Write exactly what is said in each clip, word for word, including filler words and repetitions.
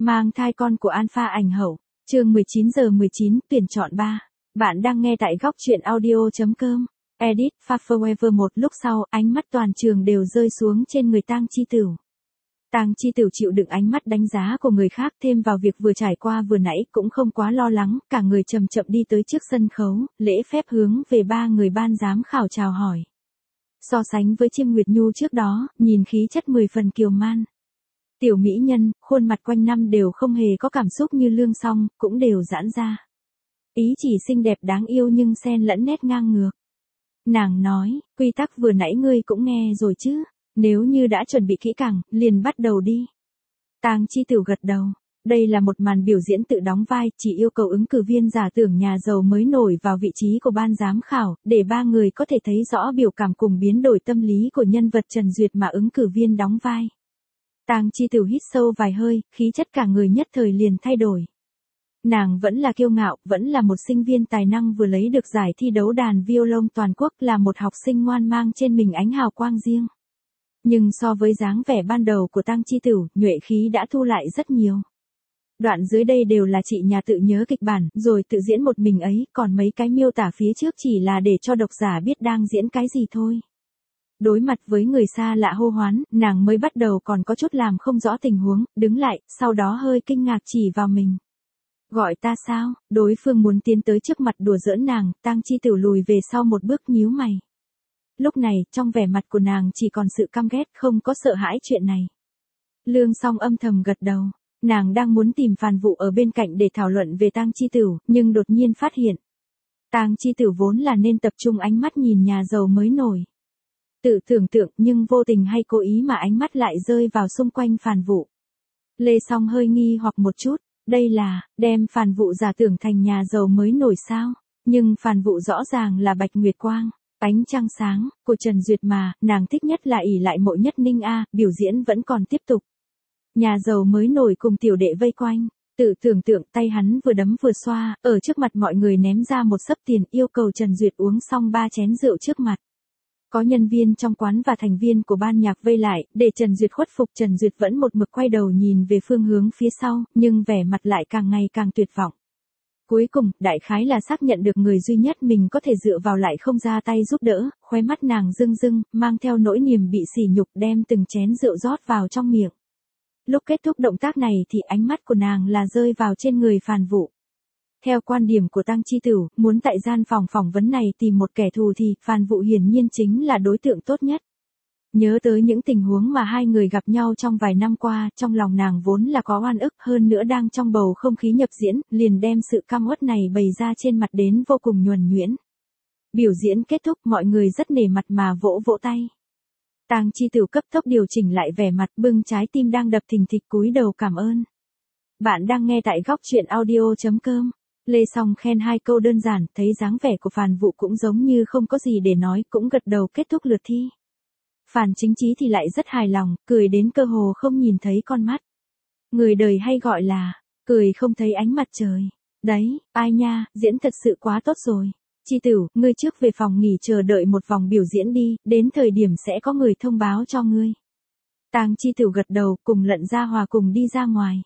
Mang thai con của Alpha ảnh hậu. Chương mười chín giờ mười chín, tuyển chọn ba. Bạn đang nghe tại góc truyện audio chấm com. Edit, Forever. Một lúc sau, ánh mắt toàn trường đều rơi xuống trên người Tang Chi Tửu. Tang Chi Tửu chịu đựng ánh mắt đánh giá của người khác, thêm vào việc vừa trải qua vừa nãy cũng không quá lo lắng, cả người chậm chậm đi tới trước sân khấu, lễ phép hướng về ba người ban giám khảo chào hỏi. So sánh với Chiêm Nguyệt Nhu trước đó, nhìn khí chất mười phần kiều man. Tiểu mỹ nhân, khuôn mặt quanh năm đều không hề có cảm xúc như Lương Song, cũng đều giãn ra. Ý chỉ xinh đẹp đáng yêu nhưng xen lẫn nét ngang ngược. Nàng nói, quy tắc vừa nãy ngươi cũng nghe rồi chứ, nếu như đã chuẩn bị kỹ càng, liền bắt đầu đi. Tang Chi Tửu gật đầu. Đây là một màn biểu diễn tự đóng vai, chỉ yêu cầu ứng cử viên giả tưởng nhà giàu mới nổi vào vị trí của ban giám khảo, để ba người có thể thấy rõ biểu cảm cùng biến đổi tâm lý của nhân vật Trần Duyệt mà ứng cử viên đóng vai. Tang Chi Tửu hít sâu vài hơi, khí chất cả người nhất thời liền thay đổi. Nàng vẫn là kiêu ngạo, vẫn là một sinh viên tài năng vừa lấy được giải thi đấu đàn violon toàn quốc, là một học sinh ngoan mang trên mình ánh hào quang riêng. Nhưng so với dáng vẻ ban đầu của Tang Chi Tửu, nhuệ khí đã thu lại rất nhiều. Đoạn dưới đây đều là chị nhà tự nhớ kịch bản, rồi tự diễn một mình ấy, còn mấy cái miêu tả phía trước chỉ là để cho độc giả biết đang diễn cái gì thôi. Đối mặt với người xa lạ hô hoán, nàng mới bắt đầu còn có chút làm không rõ tình huống, đứng lại, sau đó hơi kinh ngạc chỉ vào mình. Gọi ta sao? Đối phương muốn tiến tới trước mặt đùa giỡn nàng, Tang Chi Tửu lùi về sau một bước nhíu mày. Lúc này, trong vẻ mặt của nàng chỉ còn sự căm ghét, không có sợ hãi chuyện này. Lương Song âm thầm gật đầu. Nàng đang muốn tìm Phàn Vụ ở bên cạnh để thảo luận về Tang Chi Tửu, nhưng đột nhiên phát hiện. Tang Chi Tửu vốn là nên tập trung ánh mắt nhìn nhà giàu mới nổi. Tự tưởng tượng nhưng vô tình hay cố ý mà ánh mắt lại rơi vào xung quanh Phàn Vụ. Lê Song hơi nghi hoặc một chút, đây là, đem Phàn Vụ giả tưởng thành nhà giàu mới nổi sao? Nhưng Phàn Vụ rõ ràng là Bạch Nguyệt Quang, ánh trăng sáng, của Trần Duyệt mà, nàng thích nhất là ỷ lại Mộ Nhất Ninh a, biểu diễn vẫn còn tiếp tục. Nhà giàu mới nổi cùng tiểu đệ vây quanh, tự tưởng tượng tay hắn vừa đấm vừa xoa, ở trước mặt mọi người ném ra một xấp tiền, yêu cầu Trần Duyệt uống xong ba chén rượu trước mặt. Có nhân viên trong quán và thành viên của ban nhạc vây lại, để Trần Duyệt khuất phục. Trần Duyệt vẫn một mực quay đầu nhìn về phương hướng phía sau, nhưng vẻ mặt lại càng ngày càng tuyệt vọng. Cuối cùng, đại khái là xác nhận được người duy nhất mình có thể dựa vào lại không ra tay giúp đỡ, khóe mắt nàng rưng rưng, mang theo nỗi niềm bị sỉ nhục đem từng chén rượu rót vào trong miệng. Lúc kết thúc động tác này thì ánh mắt của nàng là rơi vào trên người Phàn Vụ. Theo quan điểm của Tang Chi Tửu, muốn tại gian phòng phỏng vấn này tìm một kẻ thù thì Phàn Vụ hiển nhiên chính là đối tượng tốt nhất. Nhớ tới những tình huống mà hai người gặp nhau trong vài năm qua, trong lòng nàng vốn là có oan ức, hơn nữa đang trong bầu không khí nhập diễn, liền đem sự căm uất này bày ra trên mặt đến vô cùng nhuần nhuyễn. Biểu diễn kết thúc, mọi người rất nể mặt mà vỗ vỗ tay. Tang Chi Tửu cấp tốc điều chỉnh lại vẻ mặt, bưng trái tim đang đập thình thịch cúi đầu cảm ơn. Bạn đang nghe tại góc truyện audio chấm com. Lê Song khen hai câu đơn giản, thấy dáng vẻ của Phàn Vụ cũng giống như không có gì để nói, cũng gật đầu kết thúc lượt thi. Phàn Chính Chí thì lại rất hài lòng, cười đến cơ hồ không nhìn thấy con mắt. Người đời hay gọi là, cười không thấy ánh mặt trời. Đấy, ai nha, diễn thật sự quá tốt rồi. Chi Tửu, ngươi trước về phòng nghỉ chờ đợi một vòng biểu diễn đi, đến thời điểm sẽ có người thông báo cho ngươi. Tang Chi Tửu gật đầu, cùng Lận Gia Hòa cùng đi ra ngoài.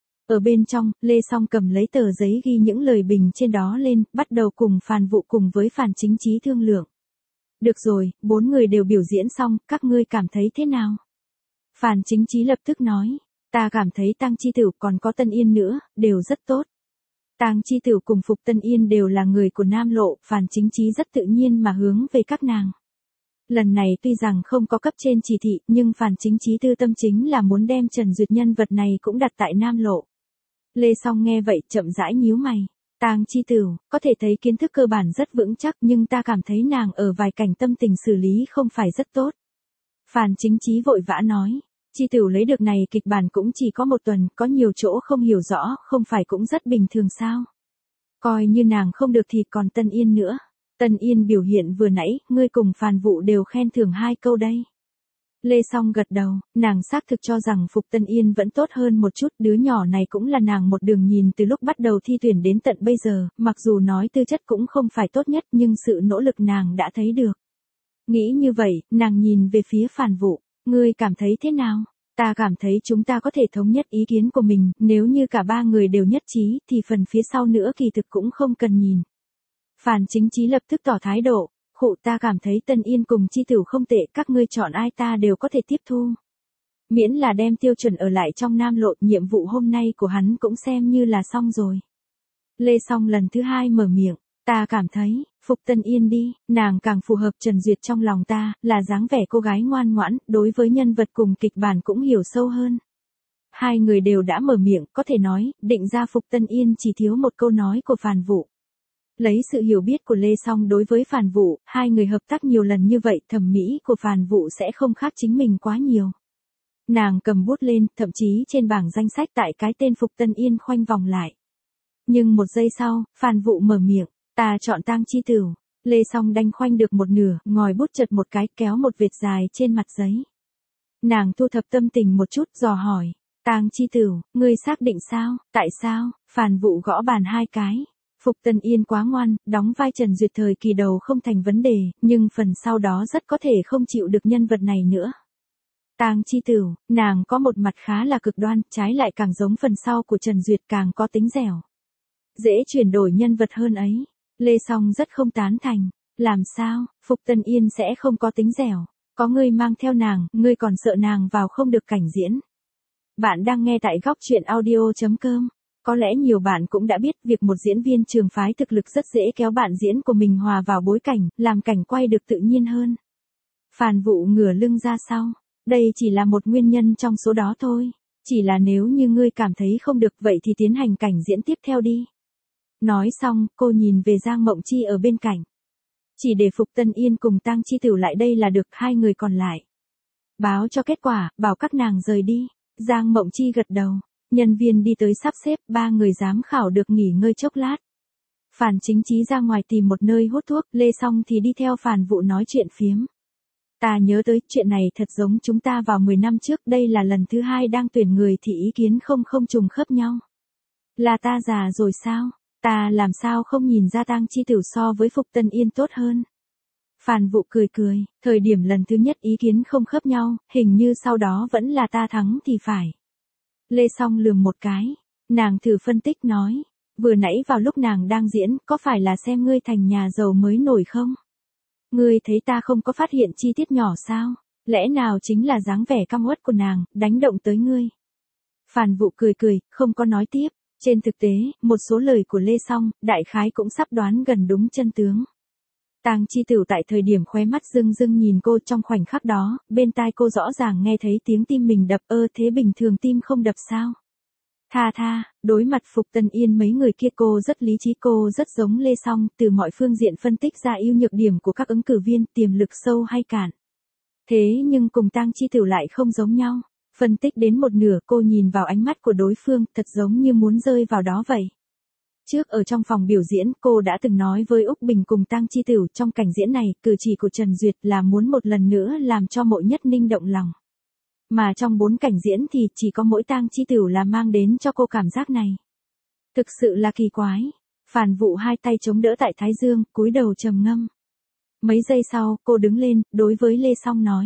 Ở bên trong, Lê Song cầm lấy tờ giấy ghi những lời bình trên đó lên, bắt đầu cùng Phàn Vụ cùng với Phàn Chính Chí thương lượng. Được rồi, bốn người đều biểu diễn xong, các ngươi cảm thấy thế nào? Phàn Chính Chí lập tức nói, ta cảm thấy Tang Chi Tửu còn có Tân Yên nữa, đều rất tốt. Tang Chi Tửu cùng Phục Tân Yên đều là người của Nam Lộ, Phàn Chính Chí rất tự nhiên mà hướng về các nàng. Lần này tuy rằng không có cấp trên chỉ thị, nhưng Phàn Chính Chí tư tâm chính là muốn đem Trần Duyệt nhân vật này cũng đặt tại Nam Lộ. Lê Song nghe vậy, chậm rãi nhíu mày. Tang Chi Tửu, có thể thấy kiến thức cơ bản rất vững chắc, nhưng ta cảm thấy nàng ở vài cảnh tâm tình xử lý không phải rất tốt. Phàn Chính Chí vội vã nói. Chi Tửu lấy được này kịch bản cũng chỉ có một tuần, có nhiều chỗ không hiểu rõ, không phải cũng rất bình thường sao? Coi như nàng không được thì còn Tân Yên nữa. Tân Yên biểu hiện vừa nãy, ngươi cùng Phàn Vụ đều khen thưởng hai câu đây. Lê Song gật đầu, nàng xác thực cho rằng Phục Tân Yên vẫn tốt hơn một chút, đứa nhỏ này cũng là nàng một đường nhìn từ lúc bắt đầu thi tuyển đến tận bây giờ, mặc dù nói tư chất cũng không phải tốt nhất nhưng sự nỗ lực nàng đã thấy được. Nghĩ như vậy, nàng nhìn về phía Phàn Vụ, ngươi cảm thấy thế nào? Ta cảm thấy chúng ta có thể thống nhất ý kiến của mình, nếu như cả ba người đều nhất trí, thì phần phía sau nữa kỳ thực cũng không cần nhìn. Phàn Chính Chí lập tức tỏ thái độ, khụ ta cảm thấy Tân Yên cùng Chi Tửu không tệ, các ngươi chọn ai ta đều có thể tiếp thu. Miễn là đem Tiêu Chuẩn ở lại trong Nam Lộ, nhiệm vụ hôm nay của hắn cũng xem như là xong rồi. Lê Song lần thứ hai mở miệng, ta cảm thấy, phục Tân Yên đi, nàng càng phù hợp Trần Duyệt trong lòng ta, là dáng vẻ cô gái ngoan ngoãn, đối với nhân vật cùng kịch bản cũng hiểu sâu hơn. Hai người đều đã mở miệng, có thể nói, định ra phục Tân Yên chỉ thiếu một câu nói của Phàn Vũ. Lấy sự hiểu biết của Lê Song đối với Phàn Vũ, hai người hợp tác nhiều lần như vậy, thẩm mỹ của Phàn Vũ sẽ không khác chính mình quá nhiều. Nàng cầm bút lên, thậm chí trên bảng danh sách tại cái tên Phục Tân Yên khoanh vòng lại. Nhưng một giây sau, Phàn Vũ mở miệng, ta chọn Tang Chi Tửu. Lê Song đanh khoanh được một nửa, ngòi bút chật một cái, kéo một vệt dài trên mặt giấy. Nàng thu thập tâm tình một chút, dò hỏi, Tang Chi Tửu, ngươi xác định sao, tại sao? Phàn Vũ gõ bàn hai cái. Phục Tân Yên quá ngoan, đóng vai Trần Duyệt thời kỳ đầu không thành vấn đề, nhưng phần sau đó rất có thể không chịu được nhân vật này nữa. Tang Chi Tửu, nàng có một mặt khá là cực đoan, trái lại càng giống phần sau của Trần Duyệt, càng có tính dẻo. Dễ chuyển đổi nhân vật hơn ấy. Lê Song rất không tán thành. Làm sao, Phục Tân Yên sẽ không có tính dẻo? Có ngươi mang theo nàng, ngươi còn sợ nàng vào không được cảnh diễn. Bạn đang nghe tại góc truyện audio chấm com. Có lẽ nhiều bạn cũng đã biết việc một diễn viên trường phái thực lực rất dễ kéo bạn diễn của mình hòa vào bối cảnh, làm cảnh quay được tự nhiên hơn. Phàn Vũ ngửa lưng ra sau. Đây chỉ là một nguyên nhân trong số đó thôi. Chỉ là nếu như ngươi cảm thấy không được vậy thì tiến hành cảnh diễn tiếp theo đi. Nói xong, cô nhìn về Giang Mộng Chi ở bên cạnh. Chỉ để Phục Tân Yên cùng Tang Chi Tửu lại đây là được, hai người còn lại. Báo cho kết quả, bảo các nàng rời đi. Giang Mộng Chi gật đầu. Nhân viên đi tới sắp xếp, ba người giám khảo được nghỉ ngơi chốc lát. Phàn Chính Chí ra ngoài tìm một nơi hút thuốc, Lê Song thì đi theo Phàn Vũ nói chuyện phiếm. Ta nhớ tới, chuyện này thật giống chúng ta vào mười năm trước, đây là lần thứ hai đang tuyển người thì ý kiến không không trùng khớp nhau. Là ta già rồi sao? Ta làm sao không nhìn ra Tang Chi Tửu so với Phục Tân Yên tốt hơn? Phàn Vũ cười cười, thời điểm lần thứ nhất ý kiến không khớp nhau, hình như sau đó vẫn là ta thắng thì phải. Lê Song lườm một cái, nàng thử phân tích nói, vừa nãy vào lúc nàng đang diễn, có phải là xem ngươi thành nhà giàu mới nổi không? Ngươi thấy ta không có phát hiện chi tiết nhỏ sao? Lẽ nào chính là dáng vẻ căm uất của nàng, đánh động tới ngươi? Phàn Vũ cười cười, không có nói tiếp. Trên thực tế, một số lời của Lê Song, đại khái cũng sắp đoán gần đúng chân tướng. Tang Chi Tửu tại thời điểm khóe mắt rưng rưng nhìn cô, trong khoảnh khắc đó, bên tai cô rõ ràng nghe thấy tiếng tim mình đập, ơ thế bình thường tim không đập sao? Tha tha, đối mặt Phục Tân Yên mấy người kia cô rất lý trí, cô rất giống Lê Song, từ mọi phương diện phân tích ra ưu nhược điểm của các ứng cử viên, tiềm lực sâu hay cạn. Thế nhưng cùng Tang Chi Tửu lại không giống nhau. Phân tích đến một nửa, cô nhìn vào ánh mắt của đối phương, thật giống như muốn rơi vào đó vậy. Trước ở trong phòng biểu diễn, cô đã từng nói với Úc Bình cùng Tang Chi Tửu, trong cảnh diễn này, cử chỉ của Trần Duyệt là muốn một lần nữa làm cho Mộ Nhất Ninh động lòng. Mà trong bốn cảnh diễn thì chỉ có mỗi Tang Chi Tửu là mang đến cho cô cảm giác này. Thực sự là kỳ quái. Phàn Vũ hai tay chống đỡ tại thái dương, cúi đầu trầm ngâm. Mấy giây sau, cô đứng lên, đối với Lê Song nói.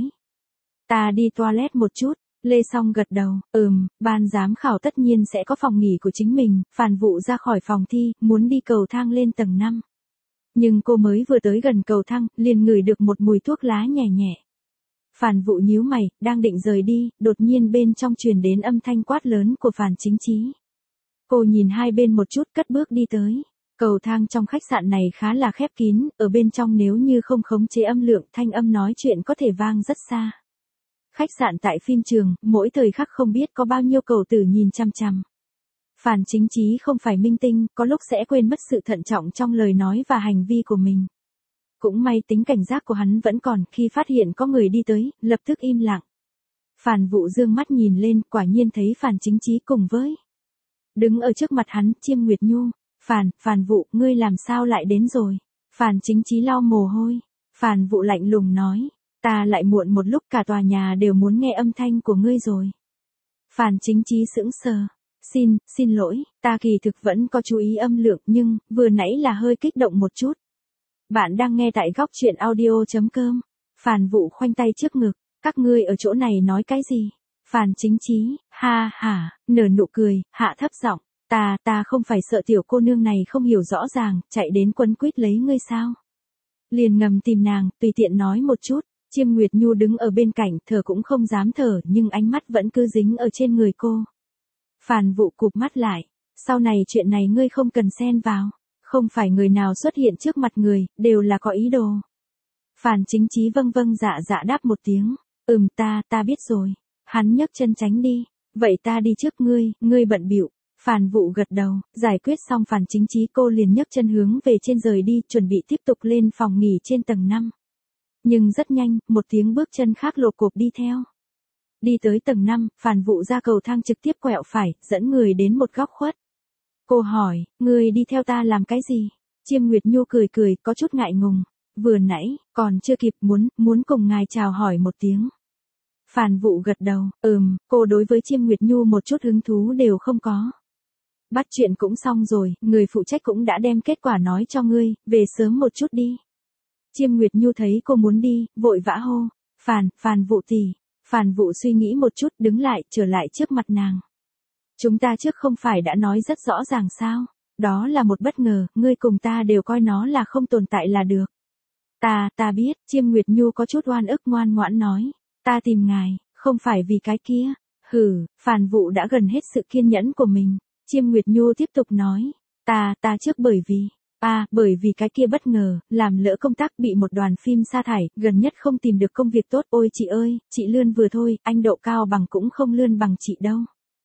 Ta đi toilet một chút. Lê Song gật đầu, ừm, ban giám khảo tất nhiên sẽ có phòng nghỉ của chính mình. Phàn Vũ ra khỏi phòng thi, muốn đi cầu thang lên tầng năm. Nhưng cô mới vừa tới gần cầu thang, liền ngửi được một mùi thuốc lá nhẹ nhẹ. Phàn Vũ nhíu mày, đang định rời đi, đột nhiên bên trong truyền đến âm thanh quát lớn của Phàn Chính Chí. Cô nhìn hai bên một chút, cất bước đi tới. Cầu thang trong khách sạn này khá là khép kín, ở bên trong nếu như không khống chế âm lượng, thanh âm nói chuyện có thể vang rất xa. Khách sạn tại phim trường, mỗi thời khắc không biết có bao nhiêu cầu tử nhìn chăm chăm. Phàn Chính Chí không phải minh tinh, có lúc sẽ quên mất sự thận trọng trong lời nói và hành vi của mình. Cũng may tính cảnh giác của hắn vẫn còn, khi phát hiện có người đi tới, lập tức im lặng. Phàn Vũ dương mắt nhìn lên, quả nhiên thấy Phàn Chính Chí cùng với. Đứng ở trước mặt hắn, Chiêm Nguyệt Nhu. Phàn, Phàn Vũ, ngươi làm sao lại đến rồi? Phàn Chính Chí lau mồ hôi. Phàn Vũ lạnh lùng nói. Ta lại muộn một lúc, cả tòa nhà đều muốn nghe âm thanh của ngươi rồi. Phàn Chính Chí sững sờ. Xin, xin lỗi, ta kỳ thực vẫn có chú ý âm lượng nhưng, vừa nãy là hơi kích động một chút. Bạn đang nghe tại góc truyện audio chấm com. Phàn Vũ khoanh tay trước ngực. Các ngươi ở chỗ này nói cái gì? Phàn Chính Chí, ha ha, nở nụ cười, hạ thấp giọng, ta, ta không phải sợ tiểu cô nương này không hiểu rõ ràng, chạy đến quấn quýt lấy ngươi sao? Liền ngầm tìm nàng, tùy tiện nói một chút. Chiêm Nguyệt Nhu đứng ở bên cạnh, thở cũng không dám thở, nhưng ánh mắt vẫn cứ dính ở trên người cô. Phàn Vũ cụp mắt lại, sau này chuyện này ngươi không cần xen vào, không phải người nào xuất hiện trước mặt người, đều là có ý đồ. Phàn Chính Chí vâng vâng dạ dạ đáp một tiếng, ừm ta, ta biết rồi. Hắn nhấc chân tránh đi, vậy ta đi trước ngươi, ngươi bận bịu. Phàn Vũ gật đầu, giải quyết xong Phàn Chính Chí cô liền nhấc chân hướng về trên rời đi, chuẩn bị tiếp tục lên phòng nghỉ trên tầng năm. Nhưng rất nhanh, một tiếng bước chân khác lộp cộp đi theo. Đi tới tầng năm, Phàn Vũ ra cầu thang trực tiếp quẹo phải, dẫn người đến một góc khuất. Cô hỏi, người đi theo ta làm cái gì? Chiêm Nguyệt Nhu cười cười, có chút ngại ngùng. Vừa nãy, còn chưa kịp muốn, muốn cùng ngài chào hỏi một tiếng. Phàn Vũ gật đầu, ừm, cô đối với Chiêm Nguyệt Nhu một chút hứng thú đều không có. Bắt chuyện cũng xong rồi, người phụ trách cũng đã đem kết quả nói cho ngươi, về sớm một chút đi. Chiêm Nguyệt Nhu thấy cô muốn đi, vội vã hô, Phàn, Phàn Vũ tỷ. Phàn Vũ suy nghĩ một chút, đứng lại, trở lại trước mặt nàng. Chúng ta trước không phải đã nói rất rõ ràng sao, đó là một bất ngờ, ngươi cùng ta đều coi nó là không tồn tại là được. Ta, ta biết, Chiêm Nguyệt Nhu có chút oan ức ngoan ngoãn nói, ta tìm ngài, không phải vì cái kia. Hừ, Phàn Vũ đã gần hết sự kiên nhẫn của mình. Chiêm Nguyệt Nhu tiếp tục nói, ta, ta trước bởi vì, à, bởi vì cái kia bất ngờ, làm lỡ công tác bị một đoàn phim sa thải, gần nhất không tìm được công việc tốt. Ôi chị ơi, chị lươn vừa thôi, anh độ cao bằng cũng không lươn bằng chị đâu.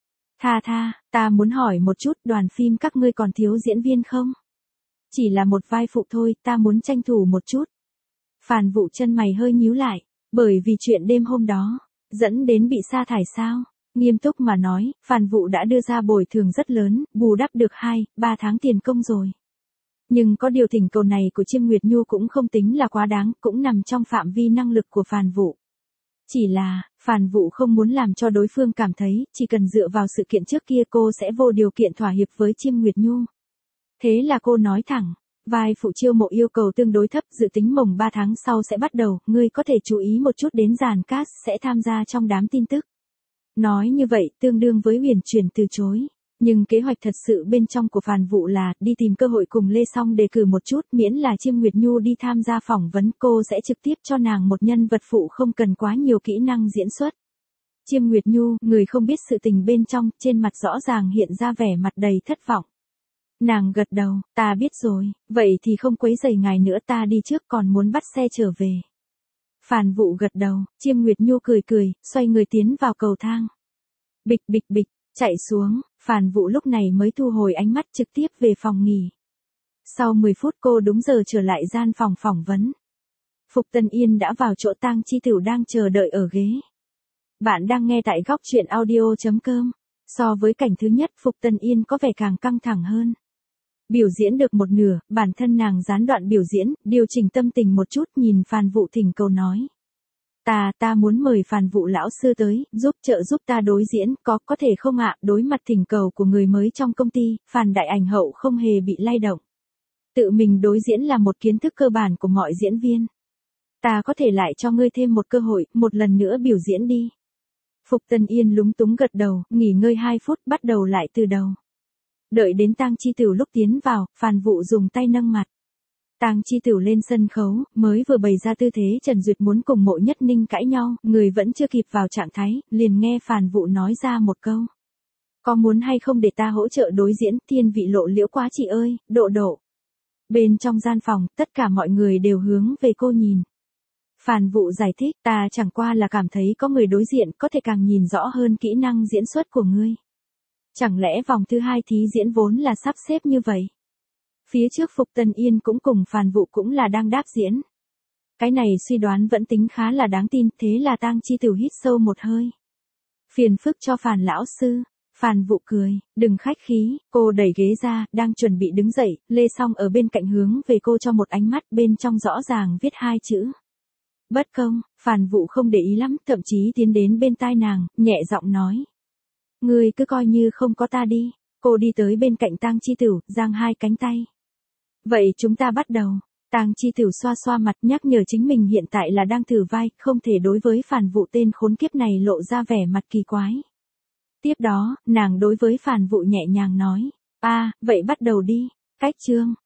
Tha tha, ta muốn hỏi một chút, đoàn phim các ngươi còn thiếu diễn viên không? Chỉ là một vai phụ thôi, ta muốn tranh thủ một chút. Phàn Vũ chân mày hơi nhíu lại, bởi vì chuyện đêm hôm đó, dẫn đến bị sa thải sao? Nghiêm túc mà nói, Phàn Vũ đã đưa ra bồi thường rất lớn, bù đắp được hai, ba tháng tiền công rồi. Nhưng có điều thỉnh cầu này của Chiêm Nguyệt Nhu cũng không tính là quá đáng, cũng nằm trong phạm vi năng lực của Phàn Vũ. Chỉ là, Phàn Vũ không muốn làm cho đối phương cảm thấy, chỉ cần dựa vào sự kiện trước kia cô sẽ vô điều kiện thỏa hiệp với Chiêm Nguyệt Nhu. Thế là cô nói thẳng, vai phụ chiêu mộ yêu cầu tương đối thấp, dự tính mồng ba tháng sau sẽ bắt đầu, ngươi có thể chú ý một chút đến dàn cast sẽ tham gia trong đám tin tức. Nói như vậy, tương đương với huyền chuyển từ chối. Nhưng kế hoạch thật sự bên trong của Phàn Vũ là, đi tìm cơ hội cùng Lê Song đề cử một chút, miễn là Chiêm Nguyệt Nhu đi tham gia phỏng vấn, cô sẽ trực tiếp cho nàng một nhân vật phụ không cần quá nhiều kỹ năng diễn xuất. Chiêm Nguyệt Nhu, người không biết sự tình bên trong, trên mặt rõ ràng hiện ra vẻ mặt đầy thất vọng. Nàng gật đầu, ta biết rồi, vậy thì không quấy rầy ngài nữa, ta đi trước, còn muốn bắt xe trở về. Phàn Vũ gật đầu, Chiêm Nguyệt Nhu cười cười, xoay người tiến vào cầu thang. Bịch bịch bịch, chạy xuống, Phàn Vũ lúc này mới thu hồi ánh mắt trực tiếp về phòng nghỉ. Sau mười phút cô đúng giờ trở lại gian phòng phỏng vấn. Phục Tân Yên đã vào chỗ Tang Chi Tửu đang chờ đợi ở ghế. Bạn đang nghe tại góc truyện audio chấm com. So với cảnh thứ nhất, Phục Tân Yên có vẻ càng căng thẳng hơn. Biểu diễn được một nửa, bản thân nàng gián đoạn biểu diễn, điều chỉnh tâm tình một chút, nhìn Phàn Vũ thỉnh cầu nói. Ta, ta muốn mời Phàn Vũ lão sư tới, giúp trợ giúp ta đối diễn, có, có thể không ạ? Đối mặt thỉnh cầu của người mới trong công ty, Phàn Đại Ảnh Hậu không hề bị lay động. Tự mình đối diễn là một kiến thức cơ bản của mọi diễn viên. Ta có thể lại cho ngươi thêm một cơ hội, một lần nữa biểu diễn đi. Phục Tân Yên lúng túng gật đầu, nghỉ ngơi hai phút, bắt đầu lại từ đầu. Đợi đến Tang Chi Tửu lúc tiến vào, Phàn Vũ dùng tay nâng mặt. Tang Chi Tửu lên sân khấu, mới vừa bày ra tư thế Trần Duyệt muốn cùng Mộ Nhất Ninh cãi nhau, người vẫn chưa kịp vào trạng thái, liền nghe Phàn Vũ nói ra một câu. Có muốn hay không để ta hỗ trợ đối diễn, thiên vị lộ liễu quá chị ơi, độ độ. Bên trong gian phòng, tất cả mọi người đều hướng về cô nhìn. Phàn Vũ giải thích, ta chẳng qua là cảm thấy có người đối diện có thể càng nhìn rõ hơn kỹ năng diễn xuất của ngươi. Chẳng lẽ vòng thứ hai thí diễn vốn là sắp xếp như vậy? Phía trước Phục Tân Yên cũng cùng Phàn Vũ cũng là đang đáp diễn. Cái này suy đoán vẫn tính khá là đáng tin, thế là Tang Chi Tửu hít sâu một hơi. Phiền phức cho Phàn lão sư. Phàn Vũ cười, đừng khách khí, cô đẩy ghế ra, đang chuẩn bị đứng dậy, Lê Song ở bên cạnh hướng về cô cho một ánh mắt, bên trong rõ ràng viết hai chữ. Bất công. Phàn Vũ không để ý lắm, thậm chí tiến đến bên tai nàng, nhẹ giọng nói. Ngươi cứ coi như không có ta đi. Cô đi tới bên cạnh Tang Chi Tửu, giang hai cánh tay. Vậy chúng ta bắt đầu. Tang Chi Tửu xoa xoa mặt nhắc nhở chính mình hiện tại là đang thử vai, không thể đối với Phản Vụ tên khốn kiếp này lộ ra vẻ mặt kỳ quái. Tiếp đó, nàng đối với Phản Vụ nhẹ nhàng nói, a, vậy bắt đầu đi, cách chương.